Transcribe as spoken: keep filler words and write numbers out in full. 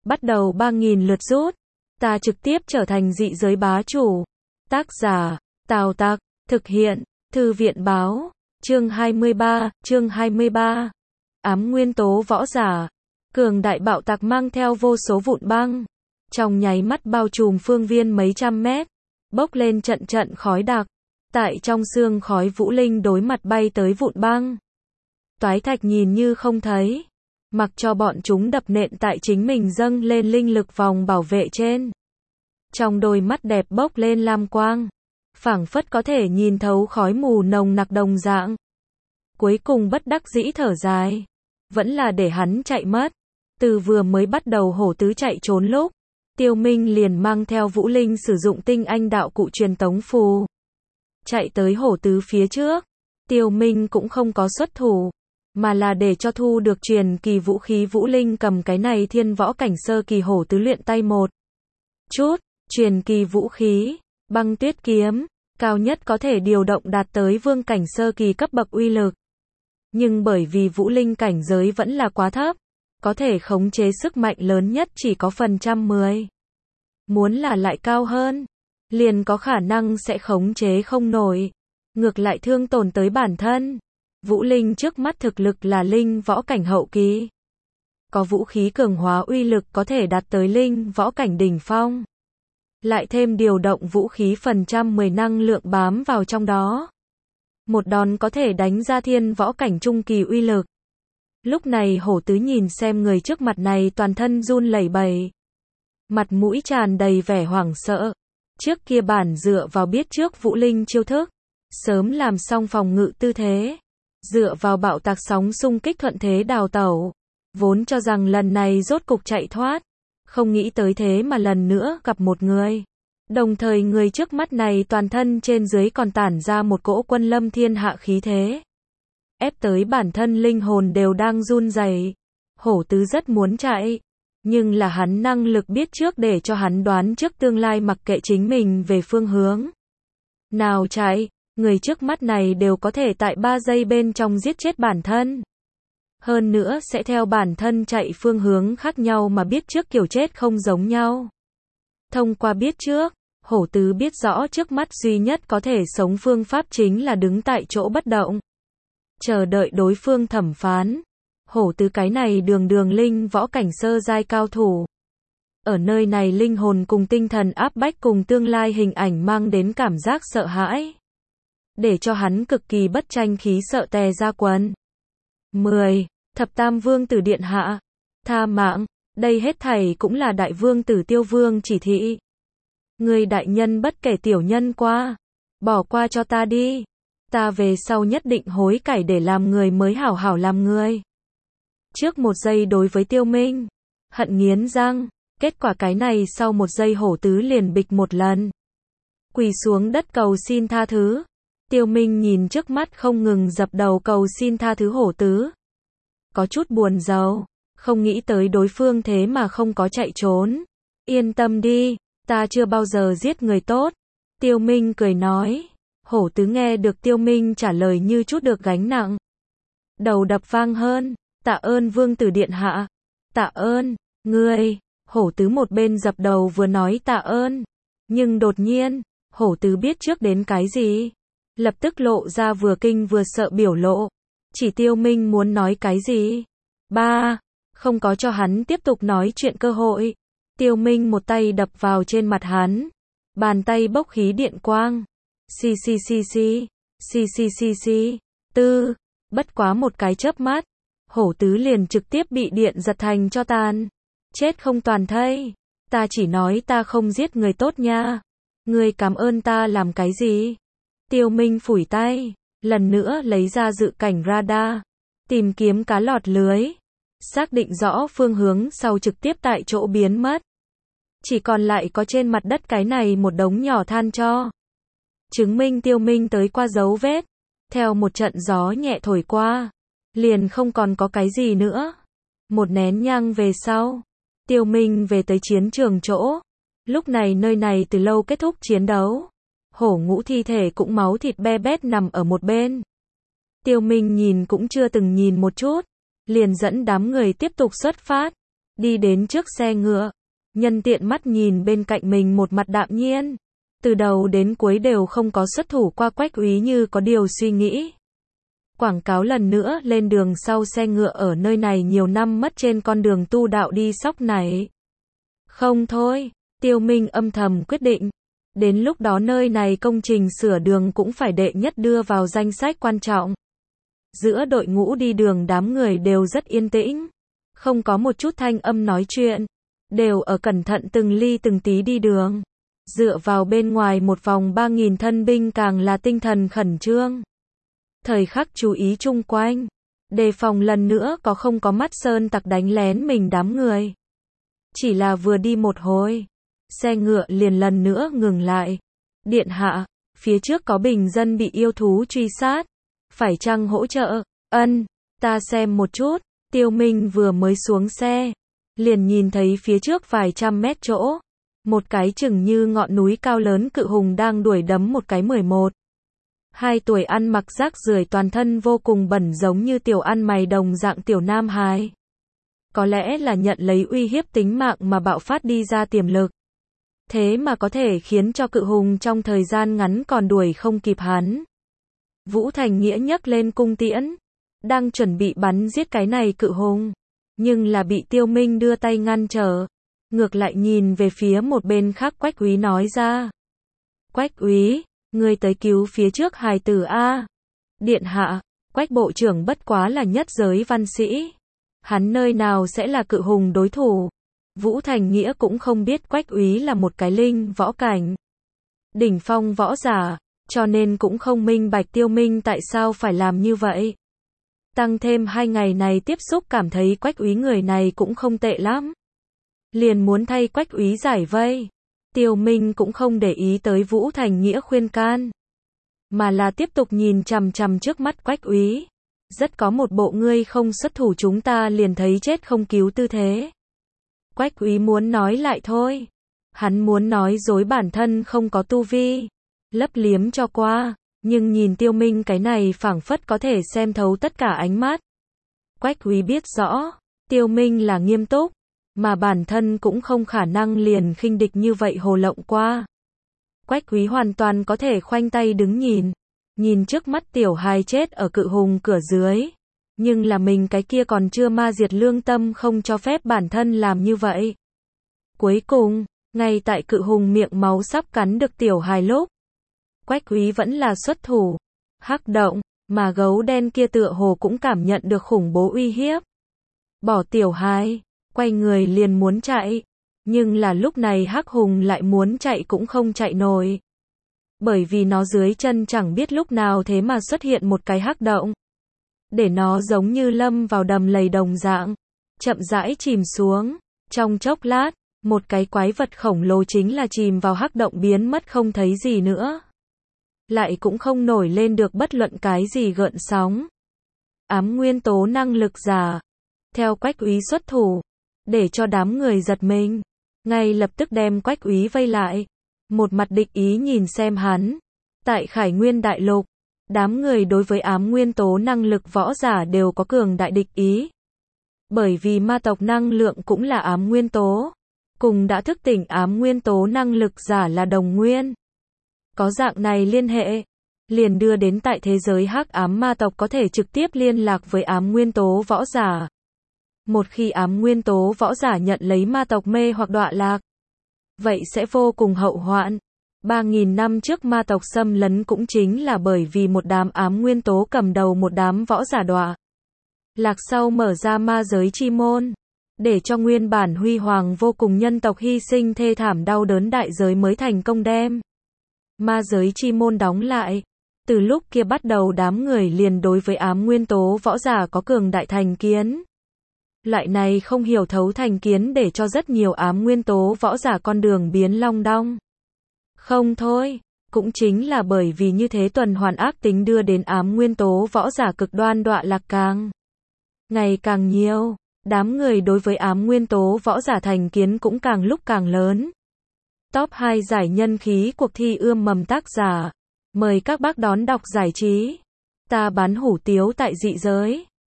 bắt đầu ba nghìn lượt rút. Ta trực tiếp trở thành dị giới bá chủ. Tác giả, Tào Tặc, thực hiện, Thư viện báo, chương hai mươi ba, chương hai mươi ba. Ám nguyên tố võ giả. Cường đại bạo tạc mang theo vô số vụn băng. Trong nháy mắt bao trùm phương viên mấy trăm mét. Bốc lên trận trận khói đặc. Tại trong xương khói Vũ Linh đối mặt bay tới vụn băng. Toái thạch nhìn như không thấy. Mặc cho bọn chúng đập nện tại chính mình dâng lên linh lực vòng bảo vệ trên. Trong đôi mắt đẹp bốc lên lam quang. Phảng phất có thể nhìn thấu khói mù nồng nặc đồng dạng. Cuối cùng bất đắc dĩ thở dài. Vẫn là để hắn chạy mất. Từ vừa mới bắt đầu hổ tứ chạy trốn lúc. Tiêu Minh liền mang theo Vũ Linh sử dụng tinh anh đạo cụ truyền tống phù. Chạy tới hổ tứ phía trước. Tiêu Minh cũng không có xuất thủ. Mà là để cho thu được truyền kỳ vũ khí Vũ Linh cầm cái này thiên võ cảnh sơ kỳ hổ tứ luyện tay một chút. Truyền kỳ vũ khí, băng tuyết kiếm, cao nhất có thể điều động đạt tới vương cảnh sơ kỳ cấp bậc uy lực. Nhưng bởi vì Vũ Linh cảnh giới vẫn là quá thấp, có thể khống chế sức mạnh lớn nhất chỉ có phần trăm mười. Muốn là lại cao hơn, liền có khả năng sẽ khống chế không nổi. Ngược lại thương tổn tới bản thân. Vũ Linh trước mắt thực lực là linh võ cảnh hậu kỳ. Có vũ khí cường hóa uy lực có thể đạt tới linh võ cảnh đỉnh phong. Lại thêm điều động vũ khí phần trăm mười năng lượng bám vào trong đó. Một đòn có thể đánh ra thiên võ cảnh trung kỳ uy lực. Lúc này hổ tứ nhìn xem người trước mặt này toàn thân run lẩy bẩy. Mặt mũi tràn đầy vẻ hoảng sợ. Trước kia bản dựa vào biết trước Vũ Linh chiêu thức. Sớm làm xong phòng ngự tư thế. Dựa vào bạo tạc sóng xung kích thuận thế đào tẩu. Vốn cho rằng lần này rốt cục chạy thoát. Không nghĩ tới thế mà lần nữa gặp một người. Đồng thời người trước mắt này toàn thân trên dưới còn tản ra một cỗ quân lâm thiên hạ khí thế. Ép tới bản thân linh hồn đều đang run rẩy. Hổ tứ rất muốn chạy. Nhưng là hắn năng lực biết trước để cho hắn đoán trước tương lai mặc kệ chính mình về phương hướng. Nào chạy, người trước mắt này đều có thể tại ba giây bên trong giết chết bản thân. Hơn nữa sẽ theo bản thân chạy phương hướng khác nhau mà biết trước kiểu chết không giống nhau. Thông qua biết trước, hổ tứ biết rõ trước mắt duy nhất có thể sống phương pháp chính là đứng tại chỗ bất động. Chờ đợi đối phương thẩm phán. Hổ tứ cái này đường đường linh võ cảnh sơ giai cao thủ. Ở nơi này linh hồn cùng tinh thần áp bách cùng tương lai hình ảnh mang đến cảm giác sợ hãi. Để cho hắn cực kỳ bất tranh khí sợ tè ra quần. mười. Thập Tam Vương Tử Điện Hạ. Tha mạng, đây hết thảy cũng là Đại Vương Tử Tiêu Vương chỉ thị. Người đại nhân bất kể tiểu nhân qua. Bỏ qua cho ta đi. Ta về sau nhất định hối cải để làm người mới hảo hảo làm người. Trước một giây đối với Tiêu Minh. Hận nghiến răng. Kết quả cái này sau một giây hổ tứ liền bịch một lần. Quỳ xuống đất cầu xin tha thứ. Tiêu Minh nhìn trước mắt không ngừng dập đầu cầu xin tha thứ hổ tứ. Có chút buồn rầu, không nghĩ tới đối phương thế mà không có chạy trốn. Yên tâm đi, ta chưa bao giờ giết người tốt. Tiêu Minh cười nói. Hổ tứ nghe được Tiêu Minh trả lời như chút được gánh nặng. Đầu đập vang hơn, tạ ơn Vương Tử Điện Hạ. Tạ ơn, ngươi. Hổ tứ một bên dập đầu vừa nói tạ ơn. Nhưng đột nhiên, hổ tứ biết trước đến cái gì. Lập tức lộ ra vừa kinh vừa sợ biểu lộ. Chỉ Tiêu Minh muốn nói cái gì. Ba. Không có cho hắn tiếp tục nói chuyện cơ hội. Tiêu Minh một tay đập vào trên mặt hắn. Bàn tay bốc khí điện quang. Xì xì xì xì. Xì xì xì xì. Tư. Bất quá một cái chớp mắt. Hổ tứ liền trực tiếp bị điện giật thành cho tàn. Chết không toàn thây. Ta chỉ nói ta không giết người tốt nha. Ngươi cảm ơn ta làm cái gì? Tiêu Minh phủi tay. Lần nữa lấy ra dự cảnh radar. Tìm kiếm cá lọt lưới. Xác định rõ phương hướng sau trực tiếp tại chỗ biến mất. Chỉ còn lại có trên mặt đất cái này một đống nhỏ than tro. Chứng minh Tiêu Minh tới qua dấu vết. Theo một trận gió nhẹ thổi qua. Liền không còn có cái gì nữa. Một nén nhang về sau. Tiêu Minh về tới chiến trường chỗ. Lúc này nơi này từ lâu kết thúc chiến đấu. Hổ ngũ thi thể cũng máu thịt be bét nằm ở một bên. Tiêu Minh nhìn cũng chưa từng nhìn một chút. Liền dẫn đám người tiếp tục xuất phát. đi đến trước xe ngựa, nhân tiện mắt nhìn bên cạnh mình một mặt đạm nhiên. Từ đầu đến cuối đều không có xuất thủ qua Quách Úy như có điều suy nghĩ. Quảng cáo lần nữa lên đường sau xe ngựa ở nơi này nhiều năm mất trên con đường tu đạo đi sóc này. Không thôi, Tiêu Minh âm thầm quyết định. Đến lúc đó nơi này công trình sửa đường cũng phải đệ nhất đưa vào danh sách quan trọng. Giữa đội ngũ đi đường đám người đều rất yên tĩnh. Không có một chút thanh âm nói chuyện. Đều ở cẩn thận từng ly từng tí đi đường. Dựa vào bên ngoài một vòng ba nghìn thân binh càng là tinh thần khẩn trương. Thời khắc chú ý chung quanh. Đề phòng lần nữa có không có mắt sơn tặc đánh lén mình đám người. Chỉ là vừa đi một hồi. Xe ngựa liền lần nữa ngừng lại. Điện hạ, phía trước có bình dân bị yêu thú truy sát. Phải chăng hỗ trợ? Ân, ta xem một chút. Tiêu Minh vừa mới xuống xe. Liền nhìn thấy phía trước vài trăm mét chỗ. Một cái chừng như ngọn núi cao lớn cự hùng đang đuổi đấm một cái mười một. Hai tuổi ăn mặc rác rưởi toàn thân vô cùng bẩn giống như tiểu ăn mày đồng dạng tiểu nam hài. Có lẽ là nhận lấy uy hiếp tính mạng mà bạo phát đi ra tiềm lực. Thế mà có thể khiến cho cự hùng trong thời gian ngắn còn đuổi không kịp hắn. Vũ Thành Nghĩa nhấc lên cung tiễn. Đang chuẩn bị bắn giết cái này cự hùng. Nhưng là bị Tiêu Minh đưa tay ngăn trở. Ngược lại nhìn về phía một bên khác Quách Úy nói ra. Quách Úy, ngươi tới cứu phía trước hài tử A. Điện hạ, Quách bộ trưởng bất quá là nhất giới văn sĩ. Hắn nơi nào sẽ là cự hùng đối thủ. Vũ Thành Nghĩa cũng không biết Quách Úy là một cái linh võ cảnh. Đỉnh phong võ giả, cho nên cũng không minh bạch Tiêu Minh tại sao phải làm như vậy. Tăng thêm hai ngày này tiếp xúc cảm thấy Quách Úy người này cũng không tệ lắm. Liền muốn thay Quách Úy giải vây. Tiêu Minh cũng không để ý tới Vũ Thành Nghĩa khuyên can. Mà là tiếp tục nhìn chằm chằm trước mắt Quách Úy. Rất có một bộ ngươi không xuất thủ chúng ta liền thấy chết không cứu tư thế. Quách Úy muốn nói lại thôi. Hắn muốn nói dối bản thân không có tu vi. Lấp liếm cho qua. Nhưng nhìn Tiêu Minh cái này phảng phất có thể xem thấu tất cả ánh mắt. Quách Úy biết rõ. Tiêu Minh là nghiêm túc. Mà bản thân cũng không khả năng liền khinh địch như vậy hồ lộng qua. Quách Úy hoàn toàn có thể khoanh tay đứng nhìn. Nhìn trước mắt tiểu hài chết ở cự hùng cửa dưới. Nhưng là mình cái kia còn chưa ma diệt lương tâm không cho phép bản thân làm như vậy. Cuối cùng, ngay tại cự hùng miệng máu sắp cắn được tiểu hài lúc. Quách Úy vẫn là xuất thủ. Hắc động, mà gấu đen kia tựa hồ cũng cảm nhận được khủng bố uy hiếp. Bỏ tiểu hài. Quay người liền muốn chạy, nhưng là lúc này hắc hùng lại muốn chạy cũng không chạy nổi. Bởi vì nó dưới chân chẳng biết lúc nào thế mà xuất hiện một cái hắc động. Để nó giống như lâm vào đầm lầy đồng dạng, chậm rãi chìm xuống. Trong chốc lát, một cái quái vật khổng lồ chính là chìm vào hắc động biến mất không thấy gì nữa. Lại cũng không nổi lên được bất luận cái gì gợn sóng. Ám nguyên tố năng lực giả. Theo Quách Úy xuất thủ. Để cho đám người giật mình. Ngay lập tức đem Quách Úy vây lại. Một mặt địch ý nhìn xem hắn. Tại Khải Nguyên Đại Lục. Đám người đối với ám nguyên tố năng lực võ giả đều có cường đại địch ý. Bởi vì ma tộc năng lượng cũng là ám nguyên tố. Cùng đã thức tỉnh ám nguyên tố năng lực giả là đồng nguyên. Có dạng này liên hệ. Liền đưa đến tại thế giới hắc ám ma tộc có thể trực tiếp liên lạc với ám nguyên tố võ giả. Một khi ám nguyên tố võ giả nhận lấy ma tộc mê hoặc đọa lạc, vậy sẽ vô cùng hậu hoạn. ba nghìn năm trước ma tộc xâm lấn cũng chính là bởi vì một đám ám nguyên tố cầm đầu một đám võ giả đọa lạc sau mở ra ma giới chi môn, để cho nguyên bản huy hoàng vô cùng nhân tộc hy sinh thê thảm đau đớn đại giới mới thành công đem ma giới chi môn đóng lại. Từ lúc kia bắt đầu đám người liền đối với ám nguyên tố võ giả có cường đại thành kiến. Loại này không hiểu thấu thành kiến để cho rất nhiều ám nguyên tố võ giả con đường biến long đong. Không thôi, cũng chính là bởi vì như thế tuần hoàn ác tính đưa đến ám nguyên tố võ giả cực đoan đọa lạc càng ngày càng nhiều, đám người đối với ám nguyên tố võ giả thành kiến cũng càng lúc càng lớn. Top hai giải nhân khí cuộc thi ươm mầm tác giả. Mời các bác đón đọc giải trí. Ta bán hủ tiếu tại dị giới.